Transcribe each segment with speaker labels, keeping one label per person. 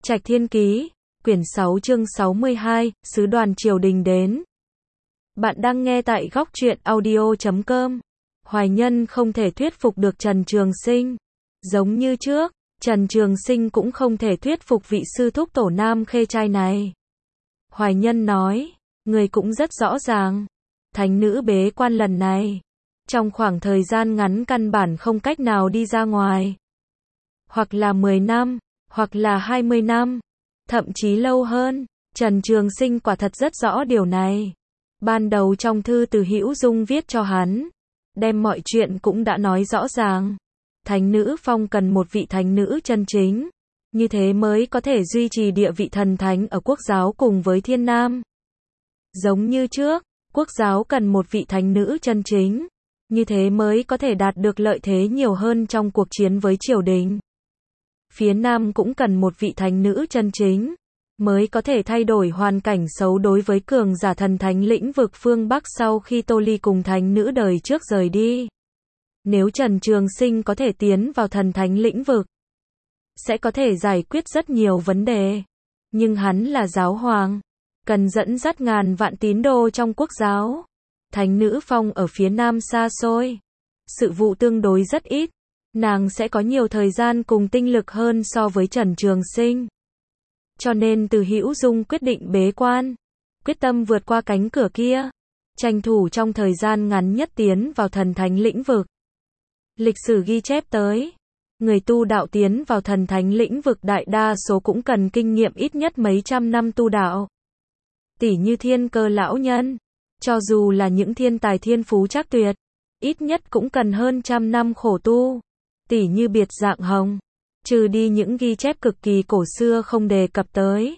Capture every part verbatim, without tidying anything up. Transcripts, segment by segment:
Speaker 1: Trạch Thiên Ký, quyển sáu chương sáu mươi hai, Sứ đoàn triều đình đến. Bạn đang nghe tại góc truyện audio chấm com. Hoài Nhân không thể thuyết phục được Trần Trường Sinh. Giống như trước, Trần Trường Sinh cũng không thể thuyết phục vị sư thúc tổ Nam Khê trai này. Hoài Nhân nói, người cũng rất rõ ràng. Thánh nữ bế quan lần này, trong khoảng thời gian ngắn căn bản không cách nào đi ra ngoài. Hoặc là mười năm, hoặc là hai mươi năm, thậm chí lâu hơn. Trần Trường Sinh quả thật rất rõ điều này. Ban đầu trong thư từ Hữu Dung viết cho hắn, đem mọi chuyện cũng đã nói rõ ràng. Thánh nữ phong cần một vị thánh nữ chân chính, như thế mới có thể duy trì địa vị thần thánh ở quốc giáo cùng với thiên nam. Giống như trước, quốc giáo cần một vị thánh nữ chân chính, như thế mới có thể đạt được lợi thế nhiều hơn trong cuộc chiến với triều đình. Phía nam cũng cần một vị thánh nữ chân chính, mới có thể thay đổi hoàn cảnh xấu đối với cường giả thần thánh lĩnh vực phương Bắc sau khi Tô Ly cùng thánh nữ đời trước rời đi. Nếu Trần Trường Sinh có thể tiến vào thần thánh lĩnh vực, sẽ có thể giải quyết rất nhiều vấn đề. Nhưng hắn là giáo hoàng, cần dẫn dắt ngàn vạn tín đồ trong quốc giáo. Thánh nữ phong ở phía nam xa xôi, sự vụ tương đối rất ít, nàng sẽ có nhiều thời gian cùng tinh lực hơn so với Trần Trường Sinh. Cho nên Từ Hữu Dung quyết định bế quan, quyết tâm vượt qua cánh cửa kia, tranh thủ trong thời gian ngắn nhất tiến vào thần thánh lĩnh vực. Lịch sử ghi chép tới, người tu đạo tiến vào thần thánh lĩnh vực đại đa số cũng cần kinh nghiệm ít nhất mấy trăm năm tu đạo. Tỷ như Thiên Cơ lão nhân, cho dù là những thiên tài thiên phú trác tuyệt, ít nhất cũng cần hơn trăm năm khổ tu. Tỷ như Biệt Dạng Hồng, trừ đi những ghi chép cực kỳ cổ xưa không đề cập tới.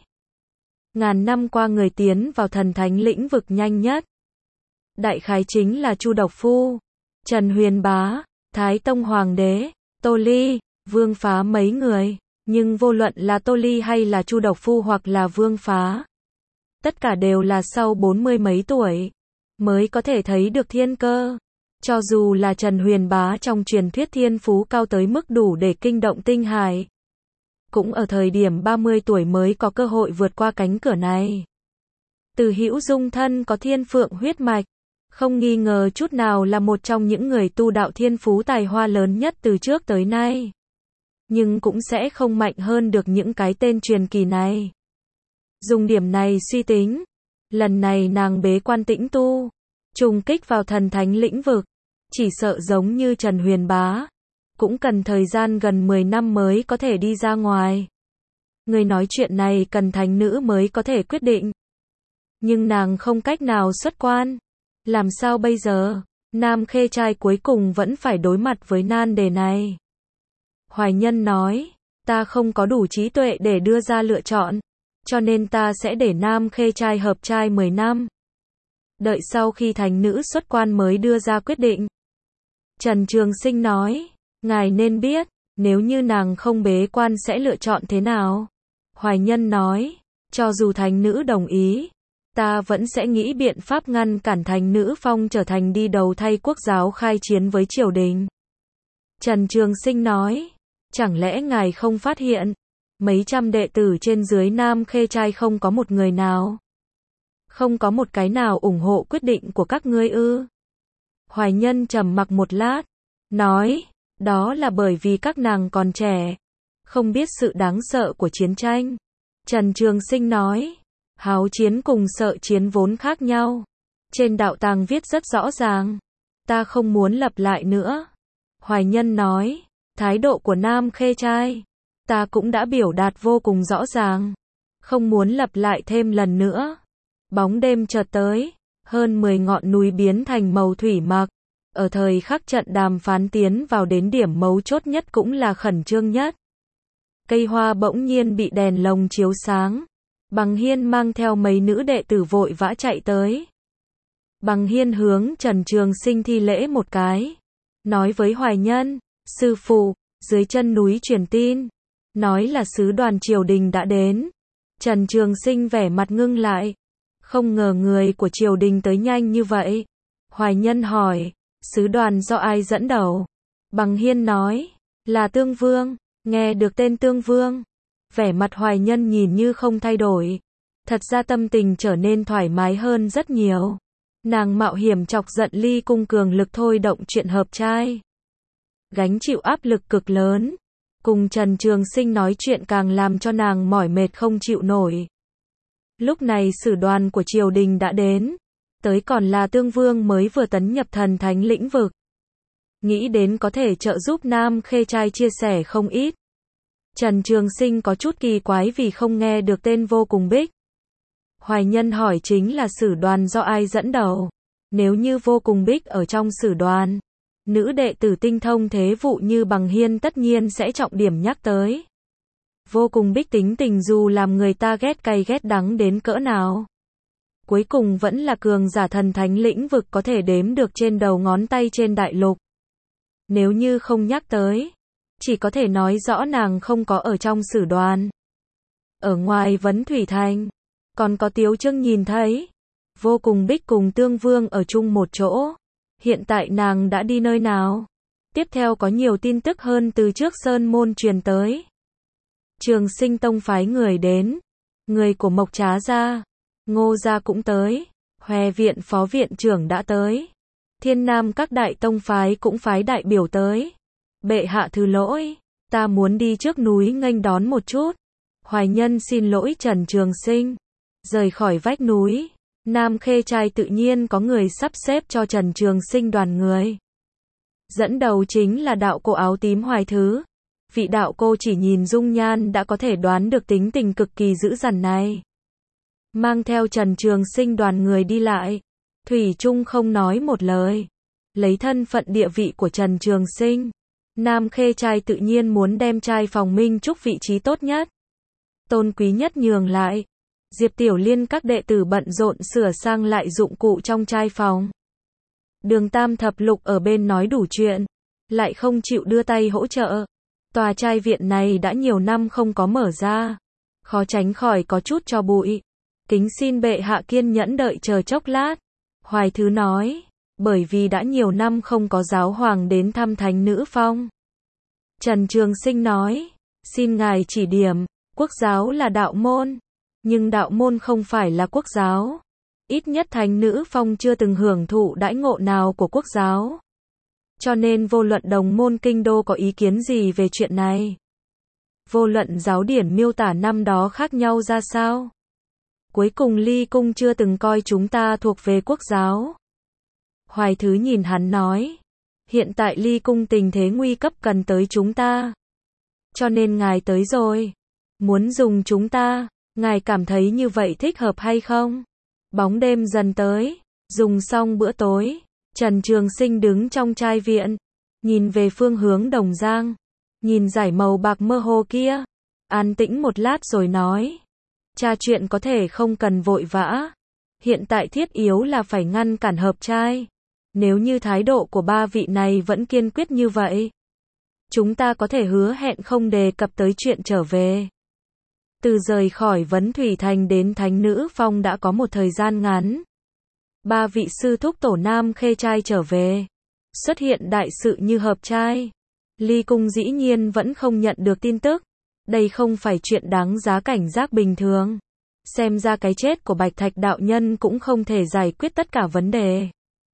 Speaker 1: Ngàn năm qua người tiến vào thần thánh lĩnh vực nhanh nhất, đại khái chính là Chu Độc Phu, Trần Huyền Bá, Thái Tông Hoàng đế, Tô Ly, Vương Phá mấy người. Nhưng vô luận là Tô Ly hay là Chu Độc Phu hoặc là Vương Phá, tất cả đều là sau bốn mươi mấy tuổi mới có thể thấy được thiên cơ. Cho dù là Trần Huyền Bá trong truyền thuyết thiên phú cao tới mức đủ để kinh động tinh hải, cũng ở thời điểm ba mươi tuổi mới có cơ hội vượt qua cánh cửa này. Từ Hữu Dung thân có thiên phượng huyết mạch, không nghi ngờ chút nào là một trong những người tu đạo thiên phú tài hoa lớn nhất từ trước tới nay. Nhưng cũng sẽ không mạnh hơn được những cái tên truyền kỳ này. Dùng điểm này suy tính, lần này nàng bế quan tĩnh tu, trùng kích vào thần thánh lĩnh vực, chỉ sợ giống như Trần Huyền Bá, cũng cần thời gian gần mười năm mới có thể đi ra ngoài. Người nói chuyện này cần thánh nữ mới có thể quyết định. Nhưng nàng không cách nào xuất quan. Làm sao bây giờ? Nam Khê trai cuối cùng vẫn phải đối mặt với nan đề này. Hoài Nhân nói, ta không có đủ trí tuệ để đưa ra lựa chọn, cho nên ta sẽ để Nam Khê trai hợp trai mười năm. Đợi sau khi thánh nữ xuất quan mới đưa ra quyết định. Trần Trường Sinh nói, ngài nên biết, nếu như nàng không bế quan sẽ lựa chọn thế nào. Hoài Nhân nói, cho dù thánh nữ đồng ý, ta vẫn sẽ nghĩ biện pháp ngăn cản thánh nữ phong trở thành đi đầu thay quốc giáo khai chiến với triều đình. Trần Trường Sinh nói, chẳng lẽ ngài không phát hiện, mấy trăm đệ tử trên dưới Nam Khê trai không có một người nào, không có một cái nào ủng hộ quyết định của các ngươi ư? Hoài Nhân trầm mặc một lát, nói, đó là bởi vì các nàng còn trẻ, không biết sự đáng sợ của chiến tranh. Trần Trường Sinh nói, háo chiến cùng sợ chiến vốn khác nhau. Trên đạo tàng viết rất rõ ràng, ta không muốn lặp lại nữa. Hoài Nhân nói, thái độ của Nam Khê trai, ta cũng đã biểu đạt vô cùng rõ ràng, không muốn lặp lại thêm lần nữa. Bóng đêm chợt tới, hơn mười ngọn núi biến thành màu thủy mặc. Ở thời khắc trận đàm phán tiến vào đến điểm mấu chốt nhất cũng là khẩn trương nhất. Cây hoa bỗng nhiên bị đèn lồng chiếu sáng. Bằng Hiên mang theo mấy nữ đệ tử vội vã chạy tới. Bằng Hiên hướng Trần Trường Sinh thi lễ một cái, nói với Hoài Nhân, sư phụ, dưới chân núi truyền tin, nói là sứ đoàn triều đình đã đến. Trần Trường Sinh vẻ mặt ngưng lại, không ngờ người của triều đình tới nhanh như vậy. Hoài Nhân hỏi, sứ đoàn do ai dẫn đầu? Bằng Hiên nói, là Tương Vương. Nghe được tên Tương Vương, Vẻ mặt Hoài Nhân nhìn như không thay đổi. Thật ra tâm tình trở nên thoải mái hơn rất nhiều. Nàng mạo hiểm chọc giận Ly Cung cường lực thôi động chuyện hợp trai. Gánh chịu áp lực cực lớn. Cùng Trần Trường Sinh nói chuyện càng làm cho nàng mỏi mệt không chịu nổi. Lúc này sử đoàn của triều đình đã đến. Tới còn là Tương Vương mới vừa tấn nhập thần thánh lĩnh vực. Nghĩ đến có thể trợ giúp Nam Khê trai chia sẻ không ít. Trần Trường Sinh có chút kỳ quái vì không nghe được tên Vô Cùng Bích. Hoài Nhân hỏi chính là sử đoàn do ai dẫn đầu. Nếu như Vô Cùng Bích ở trong sử đoàn, nữ đệ tử tinh thông thế vụ như Bằng Hiên tất nhiên sẽ trọng điểm nhắc tới. Vô Cùng Bích tính tình dù làm người ta ghét cay ghét đắng đến cỡ nào, cuối cùng vẫn là cường giả thần thánh lĩnh vực có thể đếm được trên đầu ngón tay trên đại lục. Nếu như không nhắc tới, chỉ có thể nói rõ nàng không có ở trong sử đoàn. Ở ngoài Vấn Thủy Thành, còn có Tiếu Trưng nhìn thấy. Vô Cùng Bích cùng Tương Vương ở chung một chỗ. Hiện tại nàng đã đi nơi nào? Tiếp theo có nhiều tin tức hơn từ trước Sơn Môn truyền tới. Trường Sinh Tông phái người đến. Người của Mộc Trá gia, Ngô gia cũng tới. Hoè viện phó viện trưởng đã tới. Thiên Nam các đại tông phái cũng phái đại biểu tới. Bệ hạ thứ lỗi, ta muốn đi trước núi nghênh đón một chút. Hoài Nhân xin lỗi Trần Trường Sinh. Rời khỏi vách núi, Nam Khê trai tự nhiên có người sắp xếp cho Trần Trường Sinh đoàn người. Dẫn đầu chính là đạo cô áo tím Hoài Thứ. Vị đạo cô chỉ nhìn dung nhan đã có thể đoán được tính tình cực kỳ dữ dằn này. Mang theo Trần Trường Sinh đoàn người đi lại, thủy chung không nói một lời. Lấy thân phận địa vị của Trần Trường Sinh, Nam Khê trai tự nhiên muốn đem trai phòng Minh Trúc vị trí tốt nhất, tôn quý nhất nhường lại. Diệp Tiểu Liên các đệ tử bận rộn sửa sang lại dụng cụ trong trai phòng. Đường Tam Thập Lục ở bên nói đủ chuyện, lại không chịu đưa tay hỗ trợ. Tòa trai viện này đã nhiều năm không có mở ra, khó tránh khỏi có chút tro bụi. Kính xin bệ hạ kiên nhẫn đợi chờ chốc lát. Hoài Thứ nói, bởi vì đã nhiều năm không có giáo hoàng đến thăm Thánh Nữ Phong. Trần Trường Sinh nói, xin ngài chỉ điểm, quốc giáo là đạo môn, nhưng đạo môn không phải là quốc giáo. Ít nhất Thánh Nữ Phong chưa từng hưởng thụ đãi ngộ nào của quốc giáo. Cho nên vô luận đồng môn kinh đô có ý kiến gì về chuyện này. Vô luận giáo điển miêu tả năm đó khác nhau ra sao. Cuối cùng Ly Cung chưa từng coi chúng ta thuộc về quốc giáo. Hoài Thứ nhìn hắn nói, hiện tại Ly Cung tình thế nguy cấp cần tới chúng ta. Cho nên ngài tới rồi, muốn dùng chúng ta, ngài cảm thấy như vậy thích hợp hay không? Bóng đêm dần tới, dùng xong bữa tối, Trần Trường Sinh đứng trong trai viện, nhìn về phương hướng Đồng Giang, nhìn dải màu bạc mơ hồ kia, an tĩnh một lát rồi nói, tra chuyện có thể không cần vội vã, hiện tại thiết yếu là phải ngăn cản hợp trai. Nếu như thái độ của ba vị này vẫn kiên quyết như vậy, chúng ta có thể hứa hẹn không đề cập tới chuyện trở về. Từ rời khỏi Vấn Thủy Thành đến Thánh Nữ Phong đã có một thời gian ngắn. Ba vị sư thúc tổ Nam Khê trai trở về, xuất hiện đại sự như hợp trai. Ly Cung dĩ nhiên vẫn không nhận được tin tức. Đây không phải chuyện đáng giá cảnh giác bình thường. Xem ra cái chết của Bạch Thạch đạo nhân cũng không thể giải quyết tất cả vấn đề.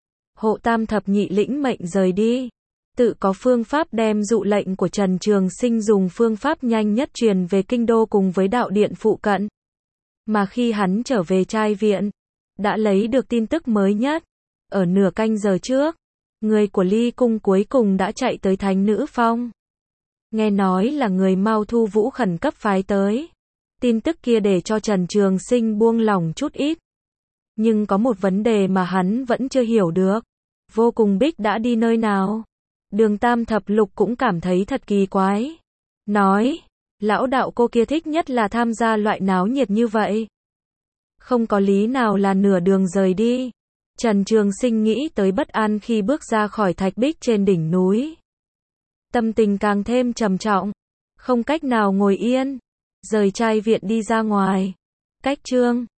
Speaker 1: Hộ Tam thập nhị lĩnh mệnh rời đi, tự có phương pháp đem dụ lệnh của Trần Trường Sinh dùng phương pháp nhanh nhất truyền về kinh đô cùng với đạo điện phụ cận. Mà khi hắn trở về trai viện, đã lấy được tin tức mới nhất. Ở nửa canh giờ trước, người của Ly Cung cuối cùng đã chạy tới Thánh Nữ Phong. Nghe nói là người Mao Thu Vũ khẩn cấp phái tới. Tin tức kia để cho Trần Trường Sinh buông lỏng chút ít. Nhưng có một vấn đề mà hắn vẫn chưa hiểu được. Vô Cùng Bích đã đi nơi nào? Đường Tam Thập Lục cũng cảm thấy thật kỳ quái. Nói, lão đạo cô kia thích nhất là tham gia loại náo nhiệt như vậy. Không có lý nào là nửa đường rời đi. Trần Trường Sinh nghĩ tới bất an khi bước ra khỏi thạch bích trên đỉnh núi. Tâm tình càng thêm trầm trọng. Không cách nào ngồi yên. Rời trai viện đi ra ngoài. Cách chương